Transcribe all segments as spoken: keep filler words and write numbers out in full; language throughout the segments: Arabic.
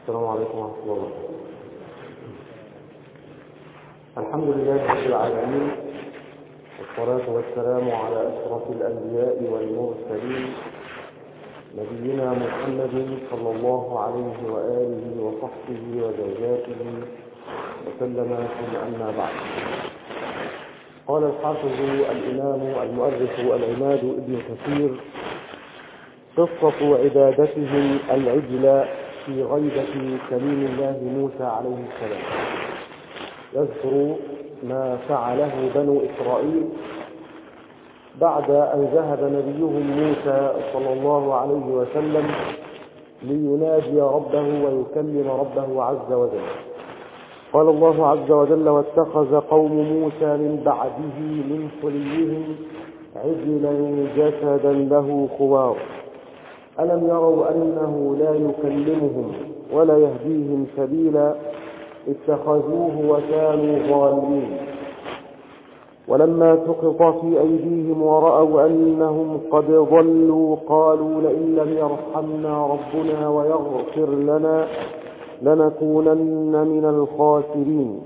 السلام عليكم ورحمة الله وبركاته. الحمد لله رب العالمين، والصلاة والسلام على أشرف الأنبياء والمرسلين نبينا محمد صلى الله عليه وآله وصحبه وزوجاته وسلم، ثم أما بعد. قال الحافظ الإمام المؤرخ العماد ابن كثير: قصة عبادتهم العجل في غيبة كليم الله موسى عليه السلام. يذكر ما فعله بنو إسرائيل بعد أن ذهب نبيهم موسى صلى الله عليه وسلم لينادي ربه ويكلم ربه عز وجل. قال الله عز وجل: واتخذ قوم موسى من بعده من حليهم عجلا جسدا له خوار ألم يروا أنه لا يكلمهم ولا يهديهم سبيلا اتخذوه وكانوا ظالمين. ولما سقط في أيديهم ورأوا أنهم قد ضلوا قالوا: لئن لم يرحمنا ربنا ويغفر لنا لنكونن من الخاسرين.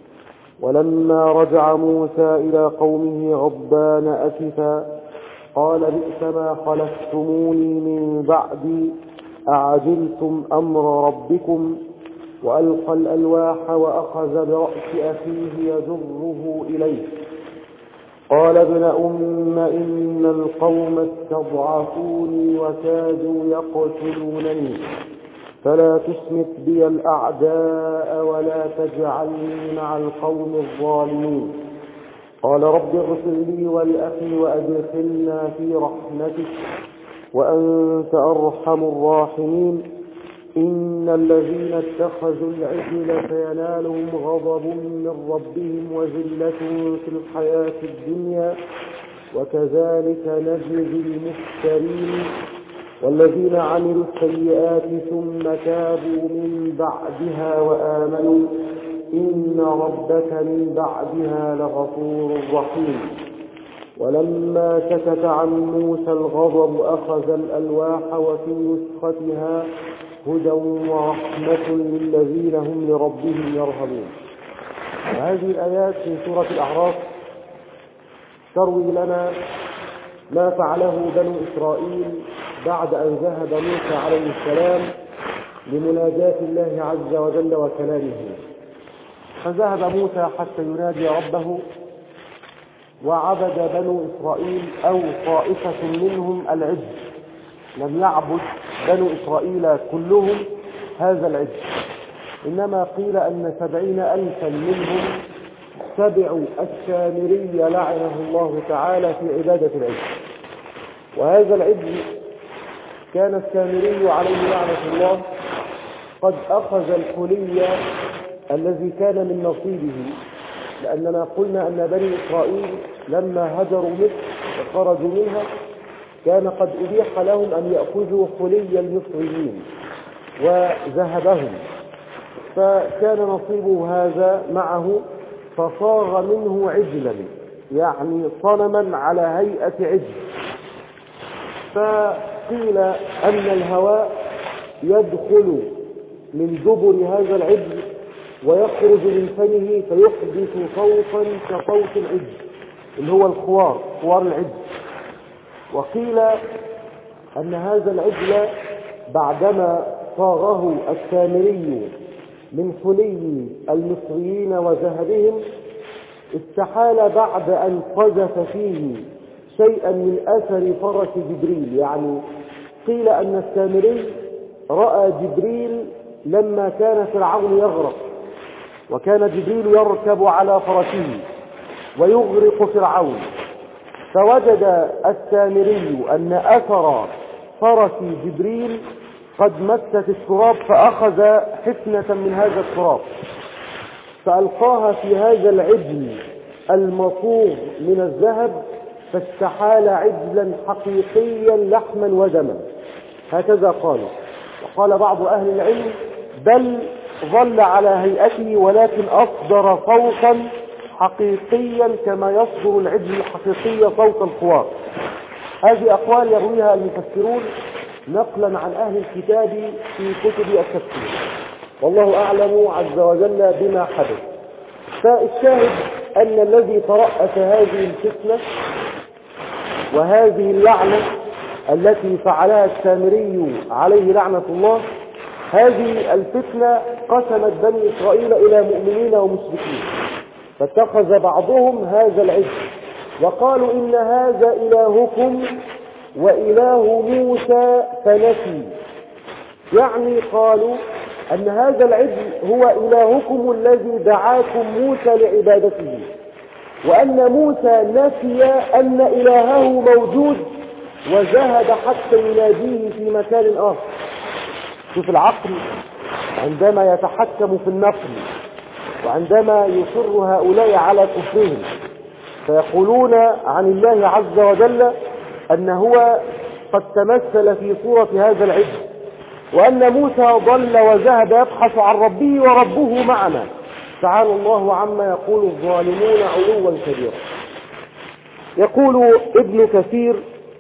ولما رجع موسى إلى قومه غضبان أسفا قال: بئس ما خلفتموني من بعدي أعجلتم أمر ربكم. وألقى الألواح وأخذ برأس أخيه يجره إليه قال: ابن أم إن القوم استضعفوني وكادوا يقتلونني فلا تشمت بي الأعداء ولا تجعلني مع القوم الظالمين. قال: رب اغفر لي ولأخي وأدخلنا في رحمتك وأنت أرحم الراحمين. إن الذين اتخذوا العجل سينالهم غضب من ربهم وذلة في الحياة الدنيا وكذلك نجزي المفترين. والذين عملوا السيئات ثم تابوا من بعدها وآمنوا إن ربك من بعدها لغفور رحيم. ولما سكت عن موسى الغضب أخذ الألواح وفي نسختها هدى ورحمة للذين هم لربهم يرهبون. هذه الآيات في سورة الأعراف تروي لنا ما فعله بنو إسرائيل بعد أن ذهب موسى عليه السلام لمناجاة الله عز وجل وكلامه. فذهب موسى حتى ينادي ربه، وعبد بنو إسرائيل أو طائفة منهم العجل. لم يعبد بنو إسرائيل كلهم هذا العجل، إنما قيل أن سبعين ألفا منهم تبعوا السامري لعنه الله تعالى في عبادة العجل. وهذا العجل كان السامري عليه لعنة الله قد أخذ الحلي الذي كان من نصيبه، لأننا قلنا أن بني إسرائيل لما هجروا مصر وخرجوا منها كان قد أبيح لهم أن يأخذوا حلي المصريين وذهبهم، فكان نصيبه هذا معه، فصاغ منه عجلا يعني صنما على هيئة عجل. فقيل أن الهواء يدخل من دبر هذا العجل ويخرج من فمه فيحدث صوتا كصوت العجل اللي هو الخوار، خوار العجل. وقيل أن هذا العجل بعدما صاغه السامري من حلي المصريين وذهبهم استحال بعد أن قذف فيه شيئا من أثر فرس جبريل. يعني قيل أن السامري رأى جبريل لما كان فرعون يغرق، وكان جبريل يركب على فرسه ويغرق فرعون، فوجد السامري أن أثر فرس جبريل قد مست التراب، فأخذ حفنة من هذا التراب فألقاها في هذا العجل المصوغ من الذهب، فاستحال عجلا حقيقيا لحما ودما. هكذا قالوا. وقال بعض أهل العلم بل ظل على هيئته ولكن أصدر صوتا حقيقيا كما يصدر العجل الحقيقي صوت الخوار. هذه أقوال يرويها المفسرون نقلا عن أهل الكتاب في كتب التفسير. والله أعلم عز وجل بما حدث. فالشاهد أن الذي ترأس هذه الفتنة وهذه اللعنة التي فعلها السامري عليه لعنة الله، هذه الفتنة قسمت بني إسرائيل إلى مؤمنين ومشركين، فاتخذ بعضهم هذا العجل وقالوا إن هذا إلهكم وإله موسى فنسي، يعني قالوا أن هذا العجل هو إلهكم الذي دعاكم موسى لعبادته، وأن موسى نسي أن إلهه موجود وذهب حتى يناديه في مكان آخر. شوف العقل عندما يتحكم في النقل، وعندما يصر هؤلاء على كفرهم فيقولون عن الله عز وجل أن هو قد تمثل في صورة هذا العجل، وأن موسى ضل وذهب يبحث عن ربه وربه معنا. تعالى الله عما يقول الظالمون علوا كبيرا. يقول ابن كثير: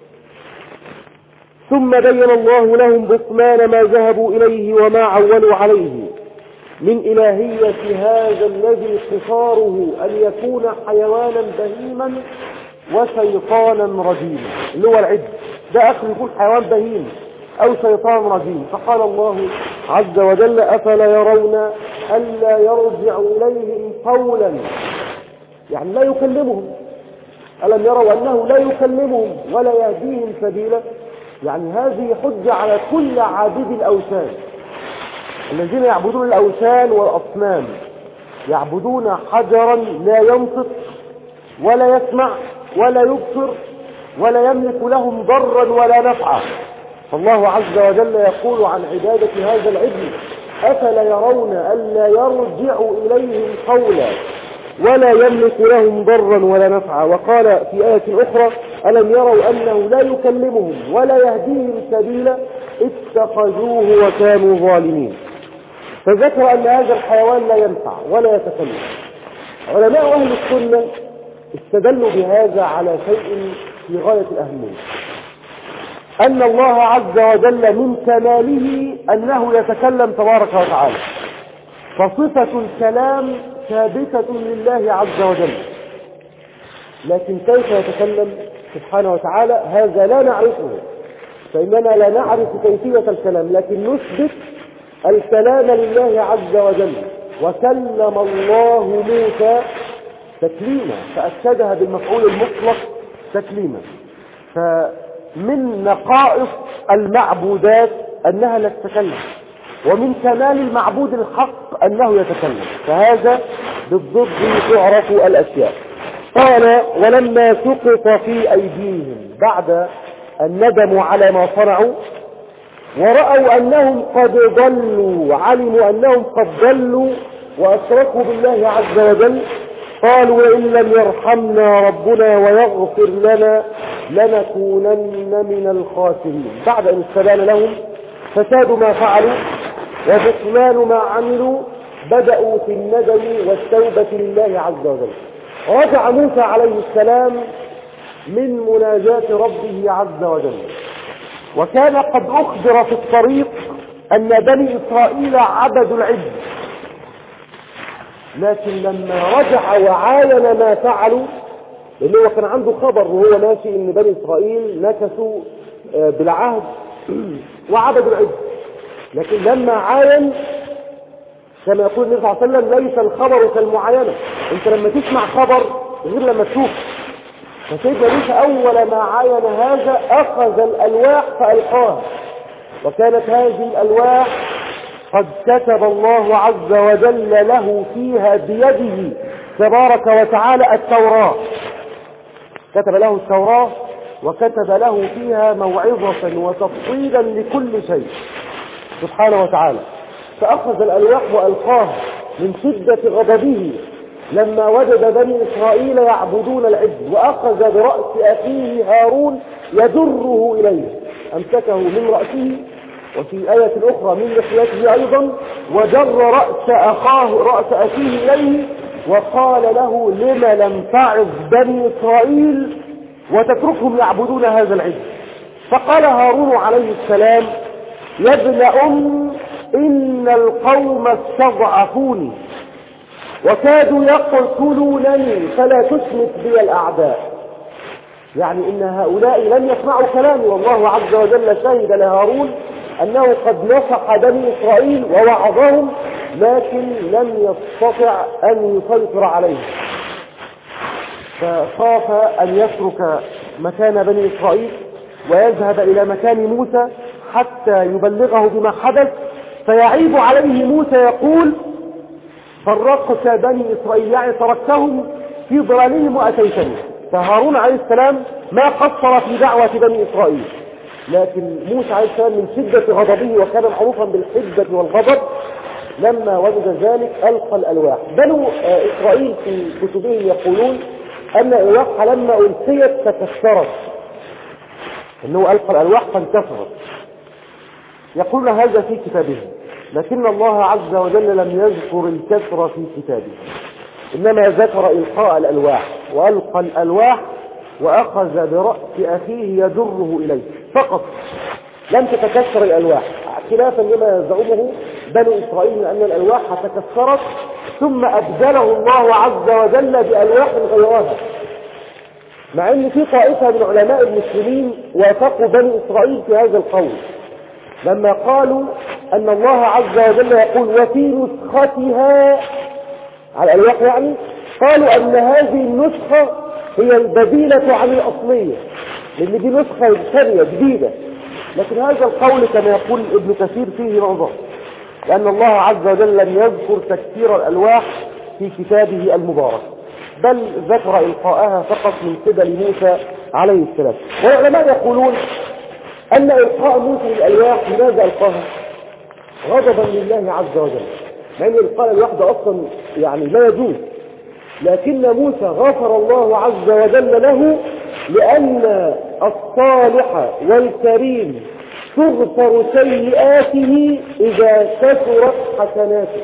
ثم بين الله لهم بطلان ما ذهبوا إليه وما عولوا عليه من إلهية هذا الذي قصاره أن يكون حيوانا بهيما وشيطانا رجيما، اللي هو العجل ده أخر يكون حيوان بهيم أو شيطان رجيم. فقال الله عز وجل: أفلا يرون ألا يرجع إليهم قولا، يعني لا يكلمهم. ألم يروا أنه لا يكلمهم ولا يهديهم سبيلا؟ يعني هذه حجة على كل عابد الأوثان الذين يعبدون الأوثان والأصنام، يعبدون حجرا لا ينطق ولا يسمع ولا يبصر ولا يملك لهم ضرا ولا نفعا. فالله عز وجل يقول عن عبادة هذا العجل: أفلا يرون ألا يرجع إليهم قولا ولا يملك لهم ضرا ولا نفعا. وقال في آية أخرى: ألم يروا أنه لا يكلمهم ولا يهديهم سبيلا اتخذوه وكانوا ظالمين. فذكر أن هذا الحيوان لا ينفع ولا يتكلم. علماء أهل السنة استدلوا بهذا على شيء في غاية الأهمية، أن الله عز وجل من كماله أنه يتكلم تبارك وتعالى، فصفة الكلام ثابتة لله عز وجل، لكن كيف يتكلم سبحانه وتعالى هذا لا نعرفه، فإننا لا نعرف كيفية الكلام، لكن نثبت الكلام لله عز وجل. وكلم الله موسى تكليما، فأكدها بالمفعول المطلق تكليما. فمن نقائص المعبودات أنها لا تتكلم، ومن كمال المعبود الحق أنه يتكلم، فهذا بالضد تعرف الأشياء. قال: ولما سقط في أيديهم، بعد أن ندموا على ما صنعوا ورأوا أنهم قد ضلوا، علموا أنهم قد ضلوا وأشركوا بالله عز وجل، قالوا: وإن لم يرحمنا ربنا ويغفر لنا لنكونن من الخاسرين. بعد أن استبان لهم فساد ما فعلوا وبطلان ما عملوا، بدأوا في الندم والتوبة لله عز وجل. رجع موسى عليه السلام من مناجاة ربه عز وجل، وكان قد أخبر في الطريق أن بني إسرائيل عبدوا العجل، لكن لما رجع وعاين ما فعلوا، لأنه هو كان عنده خبر وهو ماشي أن بني إسرائيل نكسوا بالعهد وعبدوا العجل، لكن لما عاين كما يقول النبي صلى الله عليه وسلم: ليس الخبر كالمعاينة. انت لما تسمع خبر غير لما تشوف. فسيدنا موسى أول ما عاين هذا أخذ الألواح فألقاها، وكانت هذه الألواح قد كتب الله عز وجل له فيها بيده تبارك وتعالى التوراة، كتب له التوراة وكتب له فيها موعظة وتفصيلا لكل شيء سبحانه وتعالى. فأخذ الألواح وألقاها من شدة غضبه لما وجد بني إسرائيل يعبدون العجل، وأخذ برأس أخيه هارون يجره إليه، أمسكه من رأسه، وفي آية أخرى من لحيته أيضا، وجر رأس أخاه رأس أخيه إليه وقال له: لم لم تعظ بني إسرائيل وتتركهم يعبدون هذا العجل؟ فقال هارون عليه السلام: يا ابن أم إن القوم استضعفوني وكادوا يقتلونني فلا تشمت بي الأعداء. يعني إن هؤلاء لم يسمعوا كلامي، والله عز وجل شهد لهارون أنه قد نصح بني إسرائيل ووعظهم، لكن لم يستطع أن يسيطر عليهم، فخاف أن يترك مكان بني إسرائيل ويذهب إلى مكان موسى حتى يبلغه بما حدث، فيعيب عليه موسى يقول فرقت بني إسرائيل، يعني تركتهم في ضلالهم وأتيتني. فهارون عليه السلام ما قصر في دعوة بني إسرائيل، لكن موسى عليه السلام من شدة غضبه وكان معروفا بالحدة والغضب لما وجد ذلك ألقى الألواح. بنو إسرائيل في كتبهم يقولون أن الألواح لما ألقيت تكسرت، أنه ألقى الألواح فانكسرت، يقول هذا في كتابهم، لكن الله عز وجل لم يذكر الكسر في كتابه، إنما ذكر إلقاء الألواح، وألقى الألواح وأخذ برأس أخيه يجره إليه فقط، لم تتكسر الألواح، خلافا لما يزعمه بنو إسرائيل أن الألواح تكسرت ثم أبدله الله عز وجل بألواح غيرها، مع أن في طائفة من علماء المسلمين وافقوا بني إسرائيل في هذا القول لما قالوا أن الله عز وجل يقول وفي نسختها على الألواح، يعني قالوا أن هذه النسخة هي البديلة عن الأصلية، لأن دي نسخة ثانية جديدة، لكن هذا القول كما يقول ابن كثير فيه نظر، لأن الله عز وجل لم يذكر تكسير الألواح في كتابه المبارك، بل ذكر إلقاءها فقط من قبل موسى عليه السلام. والعلماء يقولون أن إلقاء موسى للألواح لماذا ألقاها؟ غضبا لله عز وجل، لأن إلقاء الألواح ده أصلا يعني لا يجوز، لكن موسى غفر الله عز وجل له لأن الصالح والكريم تغفر سيئاته إذا كثرت حسناته.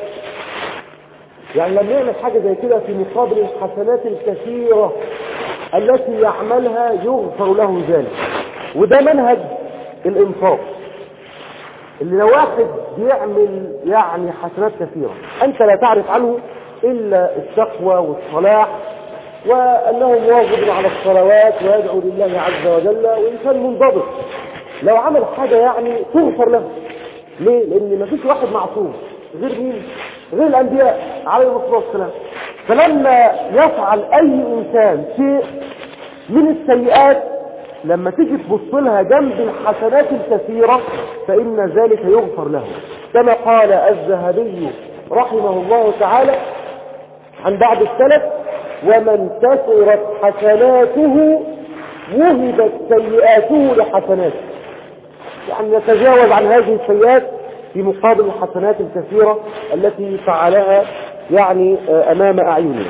يعني لما يعمل حاجة زي كده في مقابل الحسنات الكثيرة التي يعملها يغفر له ذلك، وده منهج الإنفاق، اللي لو واحد بيعمل يعني حسنات كثيرة أنت لا تعرف عنه إلا التقوى والصلاح وأنه مواظب على الصلوات ويدعو لله عز وجل وإنسان منضبط، لو عمل حاجة يعني تغفر له. ليه؟ لأن ما فيش واحد معصوم غير مين؟ غير الأنبياء عليهم الصلاة والسلام. فلما يفعل أي إنسان شيء من السيئات لما تيجي تبص لها جنب الحسنات الكثيرة فإن ذلك يغفر له، كما قال الذهبي رحمه الله تعالى عن بعض السلف ومن كثرت حسناته وهبت سيئاته لحسناته، يعني يتجاوز عن هذه السيئات في مقابل الحسنات الكثيرة التي فعلها يعني أمام أعيننا.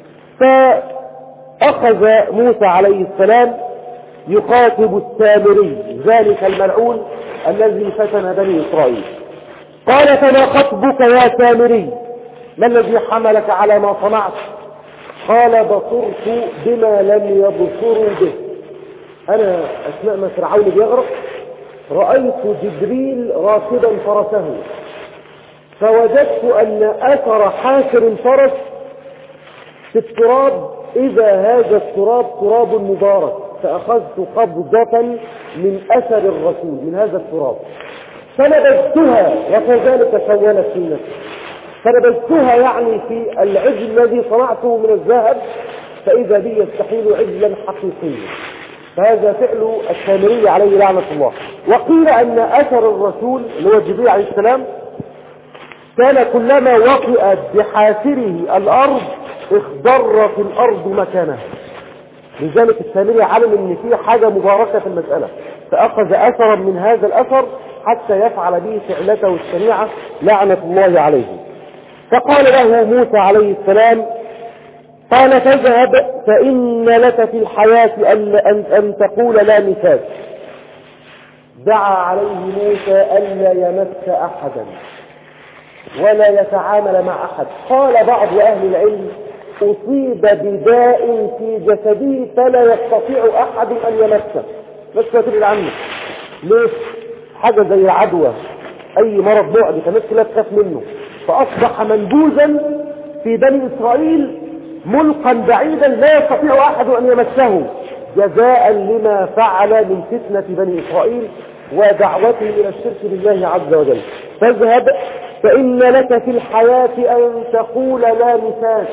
فأخذ موسى عليه السلام يخاطب السامري ذلك الملعون الذي فتن بني إسرائيل، قال فما خطبك يا سامري؟ ما الذي حملك على ما صنعت؟ قال بصرت بما لم يبصروا به، أنا أثناء ما فرعون بيغرق رأيت جبريل راكبا فرسه فوجدت أن أثر حافر الفرس في التراب، إذا هذا التراب تراب مبارك، فأخذت قبضة من أثر الرسول من هذا التراب فنبذتها وكذلك سولت في نفسي، فنبذتها يعني في العجل الذي صنعته من الذهب فإذا بي يستحيل عجلا حقيقيا. فهذا فعل السامري عليه لعنة الله. وقيل أن أثر الرسول اللي هو جبريل عليه السلام كان كلما وطئ بحافره الأرض اخضرت الأرض مكانها، لذلك السامري علم ان في حاجة مباركة في المسألة فأخذ أثرا من هذا الأثر حتى يفعل به فعلته الشنيعة لعنة الله عليه. فقال له موسى عليه السلام قال فاذهب فإن لك في الحياة أن, أن, أن تقول لا مساس. دعا عليه موسى ألا يمس أحدا ولا يتعامل مع أحد. قال بعض أهل العلم أصيب بداء في جسده فلا يستطيع أحد أن يمسه، بس تبعد عنه. ليه؟ حاجة زي العدوى أي مرض معدي فالناس كلها تخاف منه، فأصبح منبوذا في بني إسرائيل ملقا بعيدا لا يستطيع أحد أن يمسه، جزاء لما فعل من فتنة بني إسرائيل ودعوته إلى الشرك بالله عز وجل. فاذهب فإن لك في الحياة أن تقول لا مساس،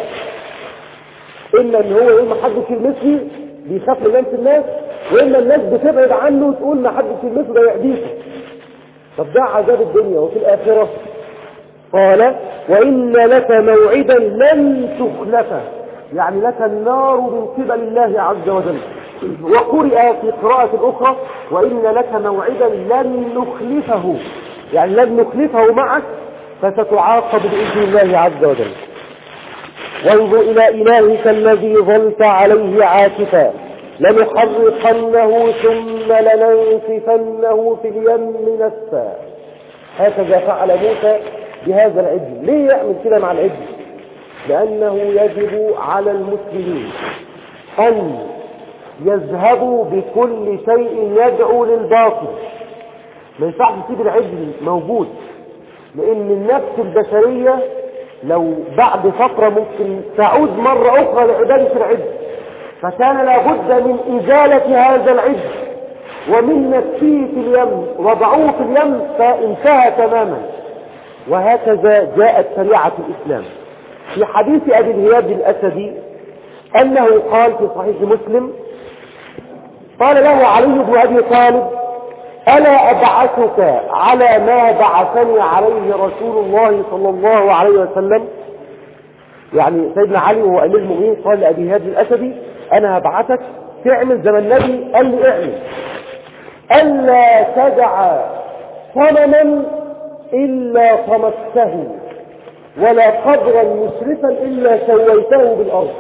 إلا أن هو إما حد في المثل بيخاف من لمس الناس، وإما الناس بتبعد عنه وتقول ما حد في المثل ده يعديك. طب ده عذاب الدنيا وفي الآخرة. قال وإن لك موعدا لن تخلفه، يعني لك النار من قبل الله عز وجل. وقرئ في قراءة أخرى وإن لك موعدا لن نخلفه، يعني لن نخلفه معك فستعاقب بإذن الله عز وجل. وانظر إلى إلهك الذي ظلت عليه عاكفا لنحرقنه ثم لننسفنه في اليم نسفا. هكذا فعل موسى بهذا العجل. ليه يعمل كده مع العجل؟ لأنه يجب على المسلمين أن يذهبوا بكل شيء يدعو للباطل. ما ينفعش تسيب العجل موجود، لأن النفس البشرية لو بعد فترة ممكن تعود مرة أخرى لعبادة العجل، فكان لابد من إزالة هذا العجل ومن نفسه في اليم، وضعوه في اليم فانتهى تماما. وهكذا جاءت شريعة الإسلام. في حديث أبي الهياب الأسدي أنه قال في صحيح مسلم قال له علي بن أبي طالب ألا أبعثك على ما بعثني عليه رسول الله صلى الله عليه وسلم؟ يعني سيدنا علي وهو أمير المؤمنين قال لأبي الهياب الأسدي أنا هبعثك تعمل زي ما النبي قال لي اعمل، ألا تدع صنما إلا طمسته ولا قبرا مشرفا إلا سويته بالأرض.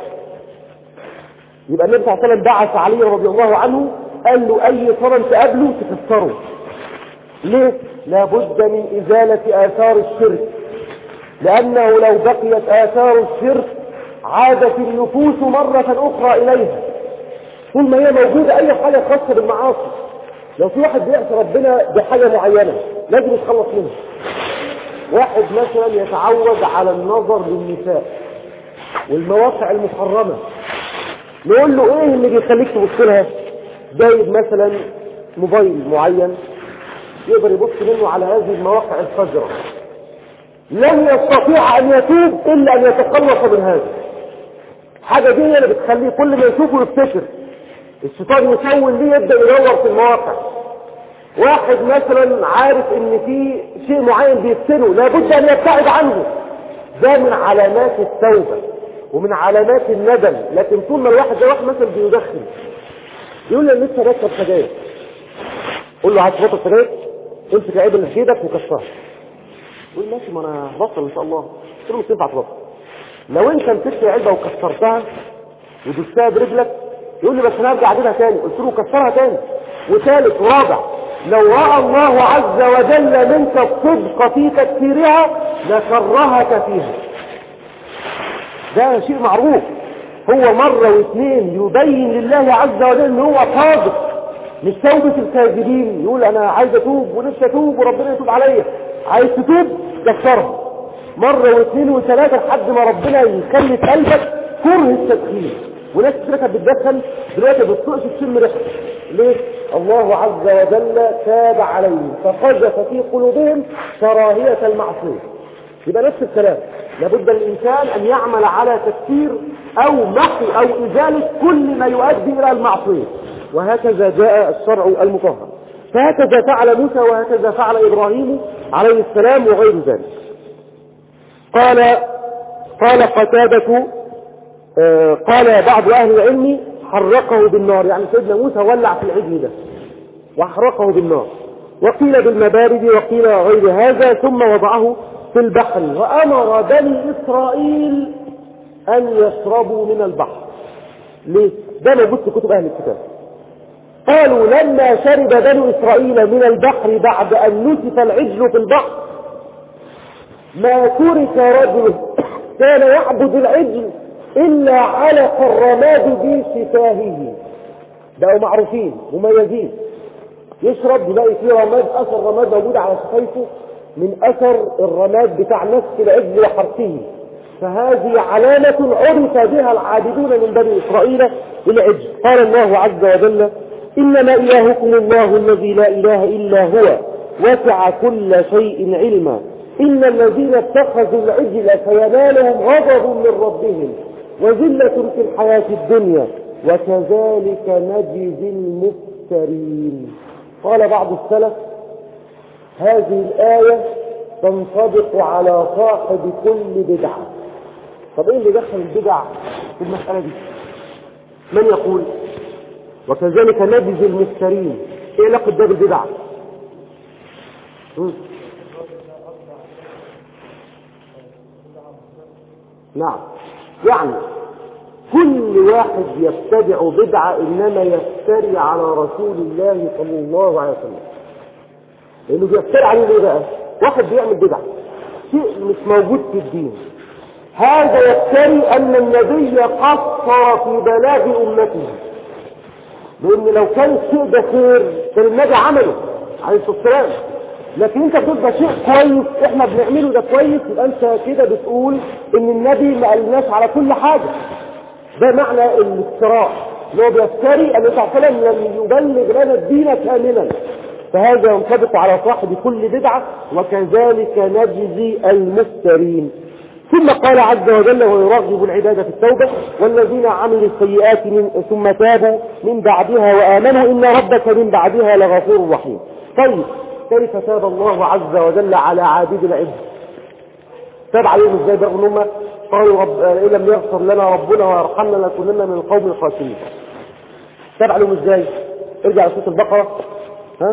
يبقى النبي صلى الله عليه وسلم بعث علي رضي الله عنه قال له أي صنم تقابله تكسره. ليه؟ لابد من إزالة آثار الشرك، لأنه لو بقيت آثار الشرك عادت النفوس مرة أخرى إليها. طول ما هي موجودة أي حاجة خاصة بالمعاصي، لو في واحد بيعصي ربنا بحاجة معينة لازم يتخلص منها. واحد مثلا يتعود على النظر للنساء والمواقع المحرمة، نقول له ايه اللي بيخليك تبص لها؟ جايب مثلا موبايل معين يقدر يبص منه على هذه المواقع الفجرة، لن يستطيع ان يتوب الا ان يتخلص من هذا. حاجة دي اللي بتخليه كل ما يشوفه يفتكر، الشيطان يسول ليه يبدأ يدور في المواقع. واحد مثلا عارف ان في شيء معين بيفتنه لابد ان يبتعد عنه، ده من علامات التوبة ومن علامات الندم. لكن طول ما الواحد ده واحد مثلا بيدخن يقول له لسه بشرب سجاير، قول له عايز تبطل سجاير امسك العيب اللي في ايدك وكسرها، يقول ماشي ما انا هبطل ان شاء الله. قلت له مش تنفع تبطل. لو انت مسكت العلبه وكسرتها ودستها برجلك يقول لي بس انا هرجع اجيبها تاني، قلت له كسرها تاني وثالث ورابع. لو راى الله عز وجل منك الصدق في تكفيرها لكرهك فيها. ده شيء معروف. هو مرة واثنين يبين لله عز وجل ان هو صادق، مش توبة الكاذبين يقول انا عايز اتوب ونفسي اتوب وربنا يتوب عليا. عايز تتوب كسرها مرة واثنين وثلاثة لحد ما ربنا يخلي في قلبك كره التدخين. وناس كتير كانت بتدخن دلوقتي ما بتطقش تشم ريحه. ليه؟ الله عز وجل تاب عليهم فقذف في قلوبهم كراهية المعصية. يبقى نفس الكلام، لابد الإنسان أن يعمل على تكفير أو محو أو إزالة كل ما يؤدي إلى المعصية، وهكذا جاء الشرع المطهر. فهكذا فعل موسى وهكذا فعل إبراهيم عليه السلام وغير ذلك. قال قال قتادة آه قال بعض أهل العلم حرقه بالنار، يعني سيدنا موسى ولع في العجل ده وحرقه بالنار، وقيل بالمبارد وقيل غير هذا، ثم وضعه في البحر وأمر بني إسرائيل أن يشربوا من البحر. ليه؟ ده موجود في كتب أهل الكتاب. قالوا لما شرب بنو إسرائيل من البحر بعد أن نسف العجل في البحر ما ترك رجل كان يعبد العجل إلا علق الرماد بشفاهه. بقوا معروفين مميزين، يشرب يلاقي فيه رماد، أثر رماد موجود على شفايفه من أثر الرماد بتاع نفس العجل وحرثه، فهذه علامة عرف بها العابدون من بني إسرائيل بالعجل. قال الله عز وجل: إنما إلهكم الله الذي لا إله إلا هو وسع كل شيء علما إن الذين اتخذوا العجل سينالهم غضب من ربهم وذلة في الحياة الدنيا وكذلك نجزي المفترين. قال بعض السلف: هذه الآية تنطبق على صاحب كل بدعة. طب ايه اللي دخل البدع في المسألة دي؟ من يقول وكذلك نجزي المفترين؟ ايه علاقة ده بالبدع؟ نعم، يعني كل واحد يبتدع بدعة إنما يفتري على رسول الله صلى الله عليه وسلم. لأنه بيفتري عليه ليه بقى؟ واحد بيعمل بدعة شيء مش موجود في الدين، هذا يفتري أن النبي قصر في بلاغ أمته، لأن لو كان الشيء ده خير كان النبي عمله عليه الصلاة والسلام. لكن انت بتبقى شيء كويس احنا بنعمله ده كويس، يبقى انت كده بتقول ان النبي ما قالناش على كل حاجة. ده معنى الافتراء، اللي هو بيفتري ان الله عليه وسلم لم يبلغ لنا الدين كاملا. فهذا ينطبق على صاحب كل بدعة وكذلك نجزي المفترين. ثم قال عز وجل: ويرغب العباد في التوبة والذين عملوا السيئات من ثم تابوا من بعدها وآمنوا إن ربك من بعدها لغفور رحيم. طيب كيف تاب الله عز وجل على عابد العبد؟ تاب عليهم ازاي بقى؟ هم قالوا رب إن لم يغفر لنا ربنا ويرحمنا لنكونن من القوم الخاسرين. تاب عليهم ازاي؟ ارجع لسورة البقرة. ها؟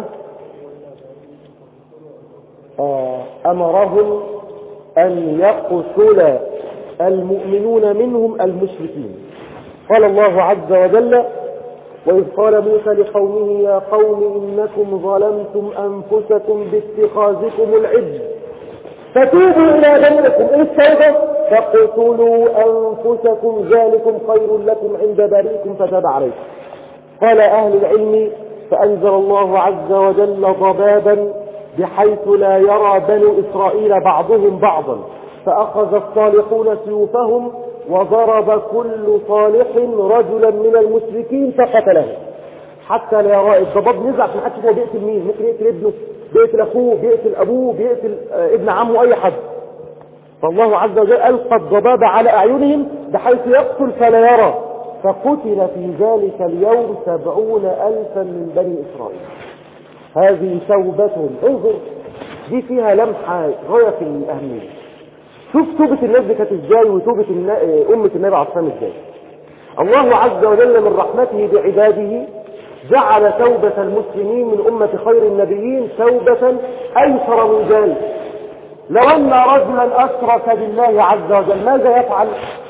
آه أمرهم أن يقتل المؤمنون منهم المشركين. قال الله عز وجل: وإذ قال موسى لقومه يا قوم إنكم ظلمتم أنفسكم باتخاذكم العجل فتوبوا إلى بارئكم. إيه التوبة؟ فاقتلوا أنفسكم ذلكم خير لكم عند بارئكم فتاب عليكم. قال أهل العلم: فأنزل الله عز وجل ضبابا بحيث لا يرى بنو إسرائيل بعضهم بعضا، فأخذ الصالحون سيوفهم وضرب كل صالح رجلا من المشركين فقتله حتى لا يرى. الضباب نزع في حتى هو بيقتل مين؟ ممكن يقتل ابنه، بيقتل اخوه، بيقتل ابوه، بيقتل ابن عمه، اي حد. فالله عز وجل ألقى الضباب على أعينهم بحيث يقتل فلا يرى، فقتل في ذلك اليوم سبعون ألفا من بني إسرائيل. هذه توبتهم. انظر دي فيها لمحة غاية في الأهمية. شوف توبة الناس دي كانت ازاي وتوبة أمة النبي عليه الصلاة ازاي. الله عز وجل من رحمته بعباده جعل توبة المسلمين من أمة خير النبيين توبة أيسر من ذلك. لو أن رجلا أشرك بالله عز وجل ماذا يفعل؟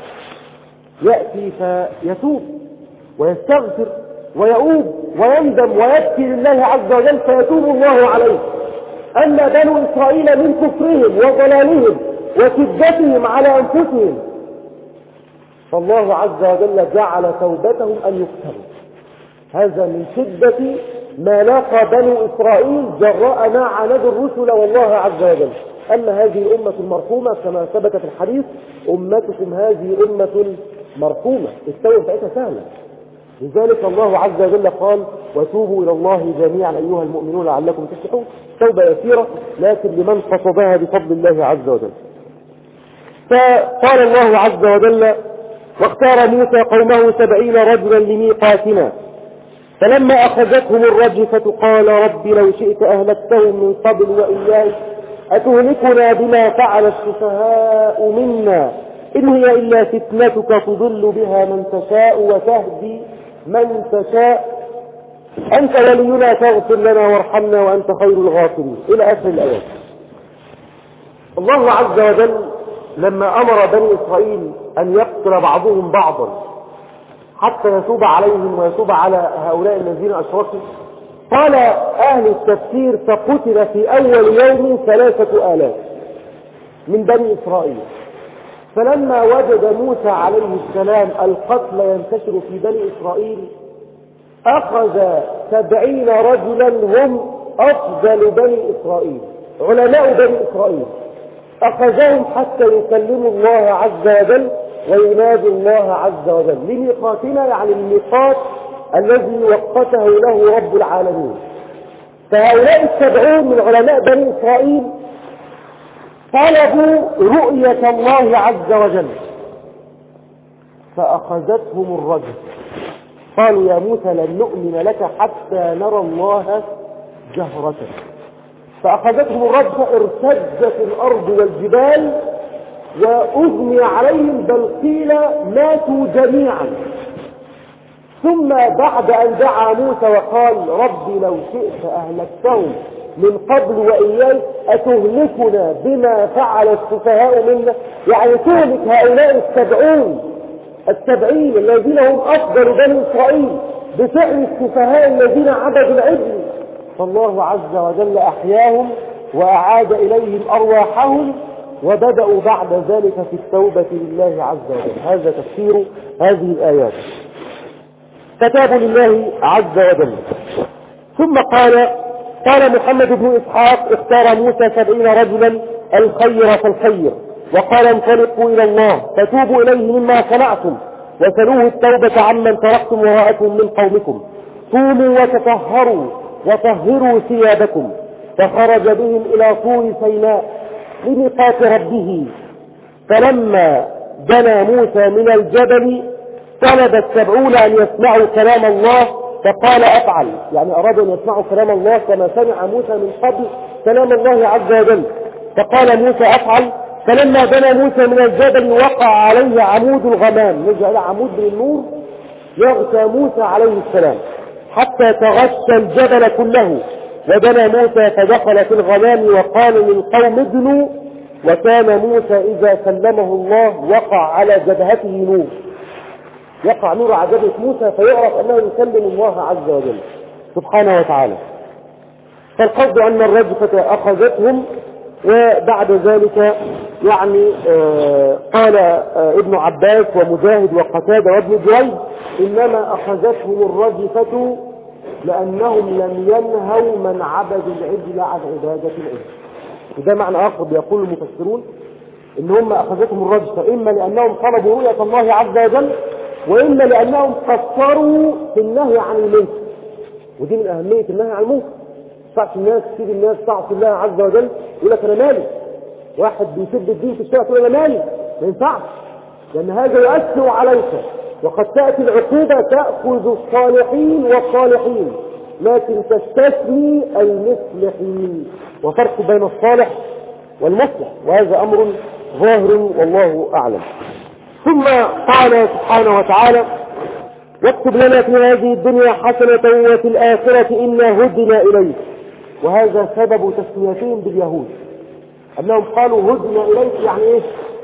يأتي فيتوب ويستغفر ويؤوب ويندم ويبكي لله عز وجل فيتوب الله عليه. أما بنو إسرائيل من كفرهم وضلالهم وكذبتهم على أنفسهم فالله عز وجل جعل توبتهم أن يقتلوا. هذا من شدة ما لاقى بنو إسرائيل جراء ما عاندوا الرسل والله عز وجل. أما هذه الأمة المرحومة كما ثبت في الحديث: أمتكم هذه أمة مرحومة، التوبة بتاعتها سهلة. لذلك الله عز وجل قال: وتوبوا إلى الله جميعا أيها المؤمنون لعلكم تفلحون. توبة يسيرة لكن لمن قصدها بفضل الله عز وجل. فقال الله عز وجل: واختار موسى قومه سبعين رجلا لميقاتنا فلما أخذتهم الرجفة قال رب لو شئت أهلكتهم من قبل وإياي أتهلكنا بما فعل السفهاء منا إن هي إلا فتنتك تضل بها من تشاء وتهدي من تشاء أنت ولينا فاغفر لنا وارحمنا وأنت خير الغافرين إلى آخر الآيات. الله عز وجل لما أمر بني إسرائيل أن يقتل بعضهم بعضا حتى يتوب عليهم ويتوب على هؤلاء الذين أشركوا، قال أهل التفسير: فقتل في أول يوم ثلاثة آلاف من بني إسرائيل. فلما وجد موسى عليه السلام القتل ينتشر في بني إسرائيل أخذ سبعين رجلا هم أفضل بني إسرائيل علماء بني إسرائيل أخذهم حتى يكلموا الله عز وجل وينادوا الله عز وجل لميقاتنا، يعني الميقات الذي وقته له رب العالمين. فهؤلاء السبعون من علماء بني إسرائيل طلبوا رؤية الله عز وجل فأخذتهم الرجل، قالوا يا موسى لن نؤمن لك حتى نرى الله جهرة. فأخذتهم الرجفة، ارتجت الأرض والجبال وأغمي عليهم، بل قيل ماتوا جميعا. ثم بعد أن دعا موسى وقال ربي لو شئت أهلكتهم من قبل وإياي أتهلكنا بما فعل السفهاء منا، يعني تهلك هؤلاء السبعون السبعين الذين هم أفضل بني إسرائيل بفعل السفهاء الذين عبدوا العجل. فالله عز وجل أحياهم وأعاد إليهم أرواحهم، وبدأوا بعد ذلك في التوبة لله عز وجل. هذا تفسير هذه الآيات، كتاب لله عز وجل. ثم قال قال محمد بن إسحاق اختار موسى سبعين رجلا الخير فالخير، وقال انطلقوا إلى الله فتوبوا إليه مما صنعتم وسلوه التوبة عمن تركتم وراءكم من قومكم، قوموا وتطهروا وطهروا ثيابكم. فخرج بهم إلى طور سيناء لميقات ربه، فلما دنا موسى من الجبل طلب السبعون أن يسمعوا كلام الله فقال أفعل، يعني أرادوا أن يسمعوا كلام الله كما سمع موسى من قبل كلام الله عز وجل. فقال موسى أفعل. فلما دنا موسى من الجبل وقع عليه عمود الغمام، نجعل عمود من النور يغشى موسى عليه السلام حتى تغشى الجبل كله. ودنا موسى فدخل في الغمام وقال للقوم ادنوا، وكان موسى إذا سلمه الله وقع على جبهته نور، يقع نور على جبهة موسى فيعرف أنه يسلم الله عز وجل سبحانه وتعالى. فالقصد أن الرجفة أخذتهم، وبعد ذلك يعني آه قال آه ابن عباس ومجاهد وقتادة وابن جريج إنما أخذتهم الرجفة لأنهم لم ينهوا من عبد العجل عن عبادة العجل. وده معنى آخر بيقول المفسرون إن هم أخذتهم الرجفة إما لأنهم طلبوا رؤية الله عز وجل، وإما لأنهم قصروا في النهي عن المنكر. ودي من أهمية النهي عن المنكر. تعصي الناس تسيب الناس تعصي الله عز وجل يقول لك أنا مالي، واحد بيسب الدين في الشارع يقول أنا مالي، ما ينفعش، لأن هذا يؤثر عليك. وقد تأتي العقوبة تأخذ الصالحين والصالحين لكن تستثني المصلحين، وفرق بين الصالح والمصلح، وهذا أمر ظاهر والله أعلم. ثم قال سبحانه وتعالى واكتب لنا في هذه الدنيا حسنة وفي الآخرة إنا هدنا إليك. وهذا سبب تسميتهم باليهود، أنهم قالوا هدنا إليك، يعني إيه؟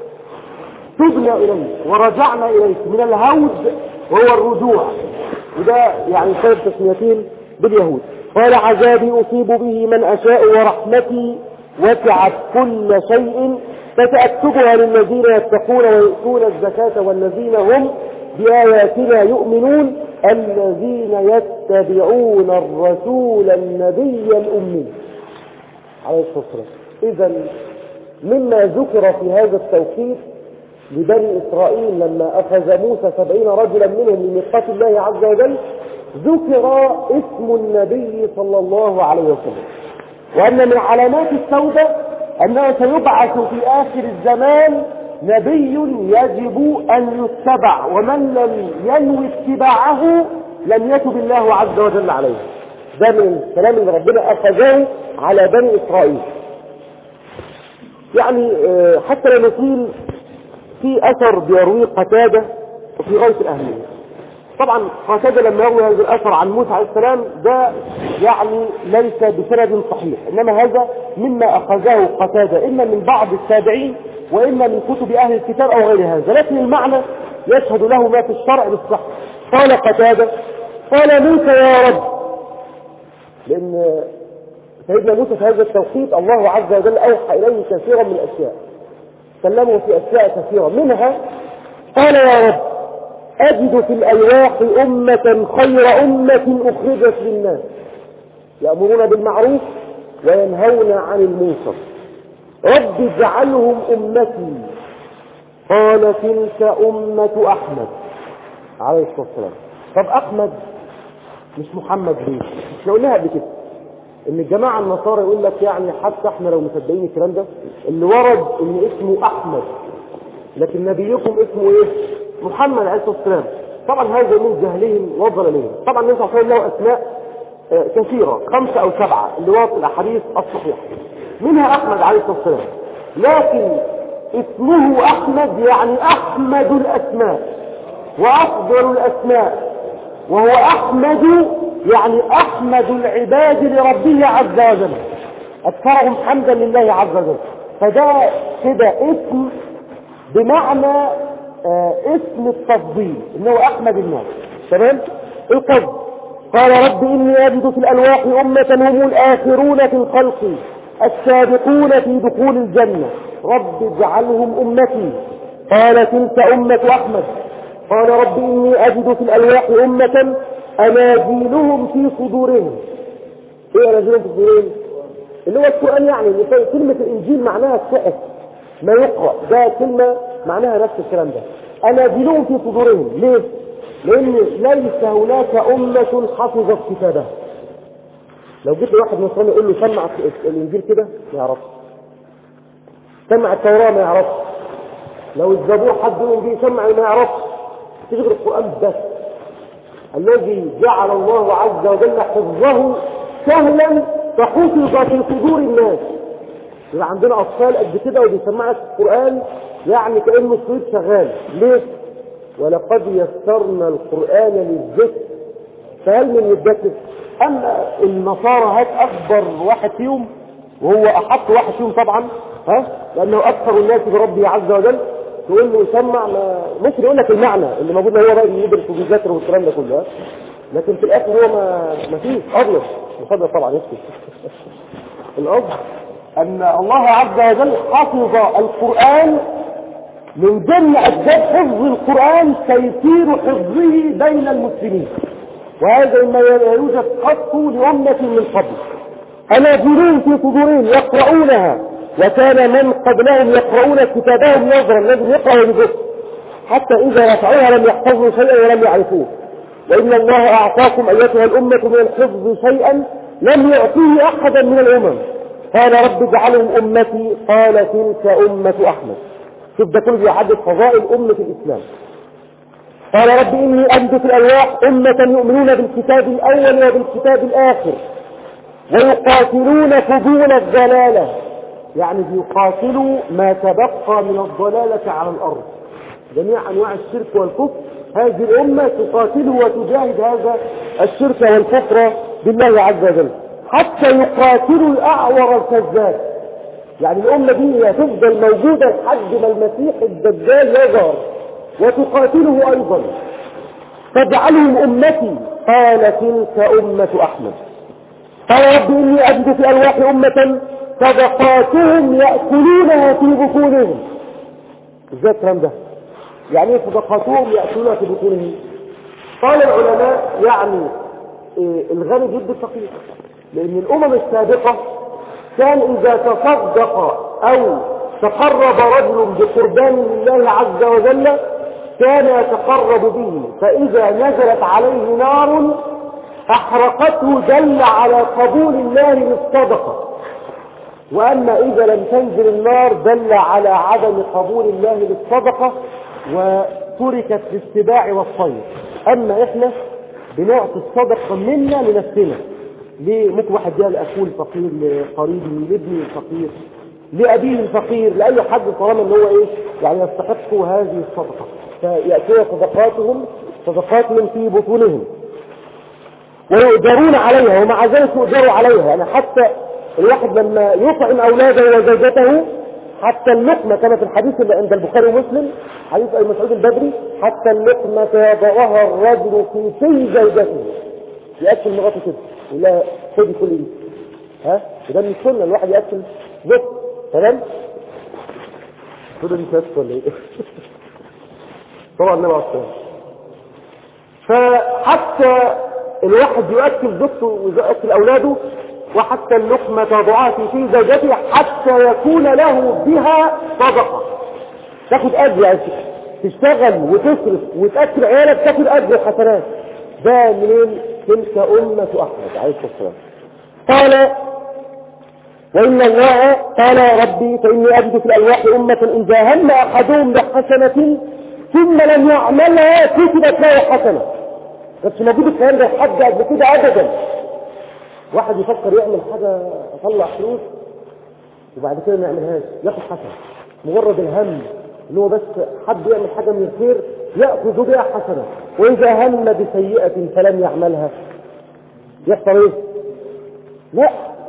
تبنا إليك ورجعنا إليك، من الهود وهو الرجوع، وده يعني سبب تسميتهم باليهود. قال عذابي أصيب به من أشاء ورحمتي وسعت كل شيء فسأكتبها للذين يتقون ويؤتون الزكاة والذين هم بآياتنا يؤمنون الذين يتبعون الرسول النبي الأمي عليه الصلاة والسلام. إذن مما ذكر في هذا التوقيت لبني إسرائيل لما أخذ موسى سبعين رجلا منهم لميقات الله عز وجل ذكر اسم النبي صلى الله عليه وسلم، وأن من علامات التوبة أنه سيبعث في آخر الزمان نبي يجب أن يتبع، ومن لم ينوي اتباعه لم يتب الله عز وجل عليه. ده من الكلام اللي ربنا أخذه على بني إسرائيل. يعني حتى لا نطيل، في أثر بيرويه قتادة وفي غاية الأهمية. طبعا قتادة لما يروي هذا الأثر عن موسى عليه السلام ده يعني ليس بسند صحيح، إنما هذا مما أخذه قتادة إما من بعض التابعين وإما من كتب أهل الكتاب أو غير هذا، لكن المعنى يشهد له ما في الشرع بالصحة. قال قتادة قال موسى يا رب، لأن سيدنا موسى في هذا التوقيت الله عز وجل أوحى إليه كثيرا من الأشياء، كلمه في أشياء كثيرة، منها قال يا رب أجد في الألواح أمة خير أمة أخرجت للناس يأمرون بالمعروف وينهون عن المنكر. رب اجعلهم أمتي. قال تلك أمة أحمد عليه الصلاة والسلام. طب أحمد مش محمد ليه؟ مش قلناها قبل كده ان الجماعة النصارى يقول لك يعني حتى احنا لو مصدقين الكلام ده اللي ورد ان اسمه أحمد، لكن نبيكم اسمه ايه؟ محمد عليه الصلاة والسلام. طبعا هذا من جهلهم وضلالهم. طبعا النبي صلى الله عليه وسلم له اسماء كثيرة، خمسة او سبعة اللي ورد الاحاديث الصحيحة، منها احمد عليه الصلاة والسلام، لكن اسمه احمد يعني احمد الاسماء وافضل الاسماء، وهو احمد يعني احمد العباد لربه عز وجل، اكثرهم حمدا لله عز وجل. فده كده اسم بمعنى آه اسم التفضيل انه احمد الناس. تمام. القصد قال رب اني اجد في الالواح امة هم الاخرون في الخلق السابقون في دخول الجنة رب اجعلهم امتي. قال تلك امة احمد. قال رب اني اجد في الالواح امة اناجيلهم في صدورهم. ايه اناجيلهم في صدورهم؟ اللي هو القرآن، يعني كلمة الانجيل معناها الصحف ما يقرأ، ده كلمة معناها نفس الكلام ده. اناجيلهم في صدورهم. ليه؟ لان ليس هناك امة حفظت كتابها. لو جيت لواحد نصراني يقول له سمع الانجيل كده ما يعرفش، سمع التوراة ما يعرفش، لو الزبور حد يقول به سمع ما يعرفش، تشغل القرآن بس الذي جعل الله عز وجل حفظه سهلا فحفظ في صدور الناس. يبقى عندنا اطفال قد كده وبيسمعك القرآن يعني كأنه الصوت شغال. ليه؟ ولقد يسرنا القرآن للذكر فهل من يدكر؟ اما النصارى هات اكبر واحد فيهم وهو احط واحد فيهم طبعا، ها، لانه اكثر الناس بربه عز وجل، تقول له يسمع ما ممكن يقول لك المعنى اللي موجود هو بقى يدرس وبيذاكر والكلام ده كله، لكن في الاخر هو ما ما فيش ابيض مصدر طبعا يكفي. الأصل ان الله عز وجل حفظ القرآن. من ضمن اسباب حفظ القرآن تيسير حفظه بين المسلمين، وهذا ما يوجد قط لأمة من قبل. أناجيلهم في صدورهم يقرؤونها، وكان من قبلهم يقرؤون كتابهم نظرا، الذي يقرأ بجسد حتى إذا رفعوها لم يحفظوا شيئا ولم يعرفوه. وإن الله أعطاكم أيتها الأمة من الحفظ شيئا لم يعطيه أحدا من الأمم. قال رب اجعلهم أمتي. قال تلك أمة أحمد. شوف ده كله بيعدد فضائل أمة الإسلام. قال رب إني أجد في الألواح أمة يؤمنون بالكتاب الأول وبالكتاب الآخر ويقاتلون فضول الضلالة، يعني بيقاتلوا ما تبقى من الضلالة على الأرض، جميع أنواع الشرك والكفر. هذه الأمة تقاتله وتجاهد هذا الشرك والكفر بالله عز وجل حتى يقاتلوا الأعور الكذاب. يعني الأمة دي هتفضل موجودة لحد ما المسيح الدجال يظهر وتقاتله أيضا. فاجعلهم أمتي. قال تلك أمة أحمد. قال رب إني أجد في ألواح أمة صدقاتهم يأكلونها في بطونهم. ازاي الكلام ده؟ يعني ايه صدقاتهم يأكلونها في بطونهم؟ قال العلماء يعني إيه الغني ضد الفقير، لأن الأمم السابقة كان إذا تصدق أو تقرب رجل بقربان لله عز وجل كان يتقرب به، فإذا نزلت عليه نار أحرقته دل على قبول الله للصدقة. وأما إذا لم تنزل النار دل على عدم قبول الله للصدقة وتركت للسباع والطير. أما إحنا بنعطي الصدقة منا لنفسنا. ليه؟ ممكن واحد جاء لأخوه الفقير، لقريبه، لابنه الفقير، لأبيه الفقير، لأي حد طالما ان هو ايه يعني يستحق هذه الصدقة، فيأتون صدقاتهم صدقات من في بطونهم ويؤجرون عليها، ومع ذلك يؤجروا عليها. يعني حتى الواحد لما يطعم أولاده وزوجته حتى اللقمة، كما في الحديث اللي عند البخاري ومسلم حديث أبي مسعود البدري، حتى اللقمة يضعها الرجل في في زوجته، يأكل مراته كده يقول لها خدي كل دي، ها ده من السنة الواحد يأكل زوجته. تمام؟ كده دي كاسة ولا ايه؟ طبعا النبي عليه الصلاة. فحتى الواحد يؤكل زوجته ويؤكل أولاده وحتى اللقمة تضعها في زوجته حتى يكون له بها صدقة. تاخد أجر يعني تشتغل وتصرف وتأكل عيالك تاخد أجر حسنات. ده منين؟ تلك أمة أحمد عليه السلام. قال وإن الله قال ربي فإني أجد في الألواح أمة إن جاهل أحدهم بحسنة ثم لم يعملها كتبت له حسنة. بس موجود الكلام ده حد قبل كده أبدا. واحد يفكر يعمل حاجة يطلع فلوس وبعد كده ما يعملهاش ياخد حسنة. مجرد الهم اللي هو بس حد يعمل حاجة من الخير يأخذ بها حسنة. وإذا هم بسيئة فلم يعملها يحصل إيه؟ لا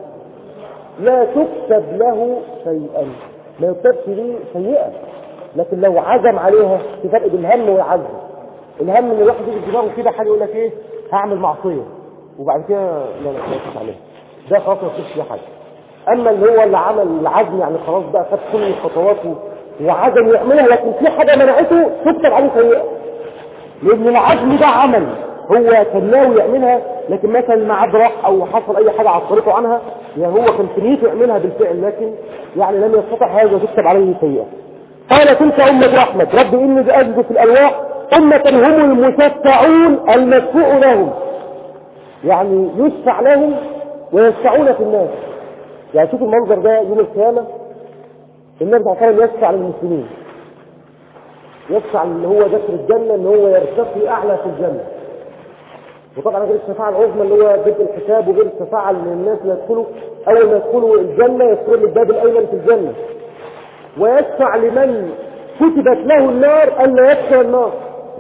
لا تكتب له شيئا، ما يكتبش ليه سيئة. لكن لو عزم عليها في فرق بين الهم والعزم. الهم ان الواحد يجي دماغه كده حاجه يقول لك ايه هعمل معصيه وبعد كده لا لا ما عليها، ده خلاص ما فيش فيه حاجه. اما اللي هو اللي عمل العزم يعني خلاص بقى خد كل الخطوات وعزم يعملها لكن في حاجه منعته تكتب عليه سيئه، لان العزم ده عمل هو كان ناوي يعملها لكن مثلا ما عاد راح او حصل اي حاجه عطلته عنها يعني هو كان في نيته يعملها بالفعل لكن يعني لم يستطع هذا تكتب عليه سيئه. قال تلك أمة أحمد رب إني أجد في الألواح أمة هم المشفعون المشفوع لهم، يعني يشفع لهم ويشفعون في الناس. يعني شوف المنظر ده يوم القيامة النبي صلى الله عليه وسلم يشفع للمسلمين، يشفع اللي هو ذكر الجنة ان هو يرتقي أعلى في الجنة. وطبعا غير الشفاعة العظمى اللي هو بدء الحساب وغير الشفاعة اللي الناس اللي يدخلوا أول ما يدخلوا الجنة يدخلوا الباب الأيمن في الجنة. ويشفع لمن كتبت له النار أن لا يدخل النار،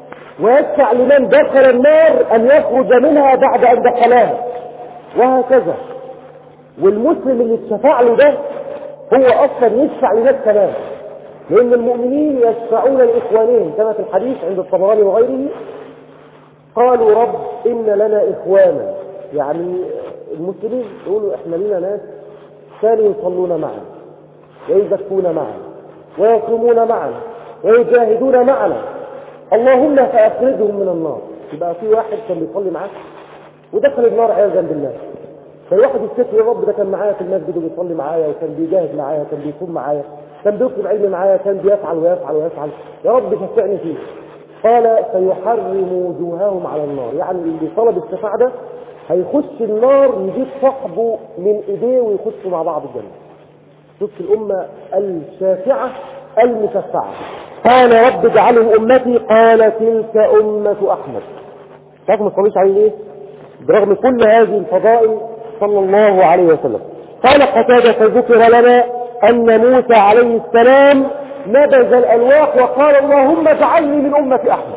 ويشفع لمن دخل النار أن يخرج منها بعد أن دخلها، وهكذا. والمسلم اللي اتشفع له ده هو أصلا يشفع لناس كمان، لأن المؤمنين يشفعون لإخوانهم كما في الحديث عند الطبراني وغيره قالوا رب إن لنا إخوانا، يعني المسلمين يقولوا إحنا لنا ناس كانوا يصلون معنا ويزكون معنا ويصومون معنا ويجاهدون معنا، اللهم فأخرجهم من النار. يبقى في واحد كان بيصلي معاك ودخل النار عياذا بالله، فالواحد يفتكر يا رب ده كان معايا في المسجد وبيصلي معايا وكان بيجاهد معايا كان بيصوم معايا كان بيطلب علم معايا كان بيفعل ويفعل ويفعل، يا رب شفعني فيه. قال سيحرم وجوههم على النار، يعني اللي طلب الشفاعة ده هيخش النار يجيب صاحبه من ايديه ويخشوا مع بعض الجنة. شفت الأمة الشافعة المشفعة. قال رب اجعله أمتي، قال تلك أمة أحمد. لكن ما تصليش عليه ليه؟ برغم كل هذه الفضائل صلى الله عليه وسلم. قال قتادة فذكر لنا أن موسى عليه السلام نبذ الألواح وقال اللهم اجعلني من أمة أحمد.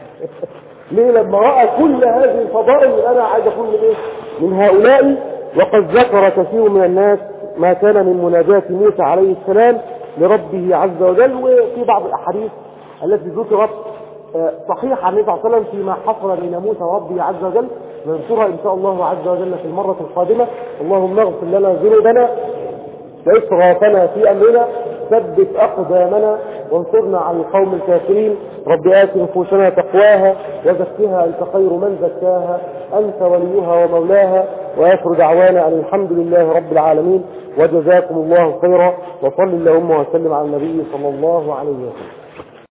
ليه؟ لما رأى كل هذه الفضائل أنا عايز أكون من إيه؟ من هؤلاء. وقد ذكر كثير من الناس ما كان من مناجاة موسى عليه السلام لربه عز وجل، وفي بعض الأحاديث التي ذكرت صحيحة عن النبي صلى الله عليه وسلم فيما حصل بين موسى وربه عز وجل، نذكرها إن شاء الله عز وجل في المرة القادمة. اللهم اغفر لنا ذنوبنا وإسرافنا في أمرنا، ثبت أقدامنا وانصرنا على القوم الكافرين. رب آت نفوسنا تقواها وزكها أنت خير من زكاها أنت وليها ومولاها. وآخر دعوانا أن الحمد لله رب العالمين وجزاكم الله خيرا، وصل اللهم وسلم على النبي صلى الله عليه وسلم.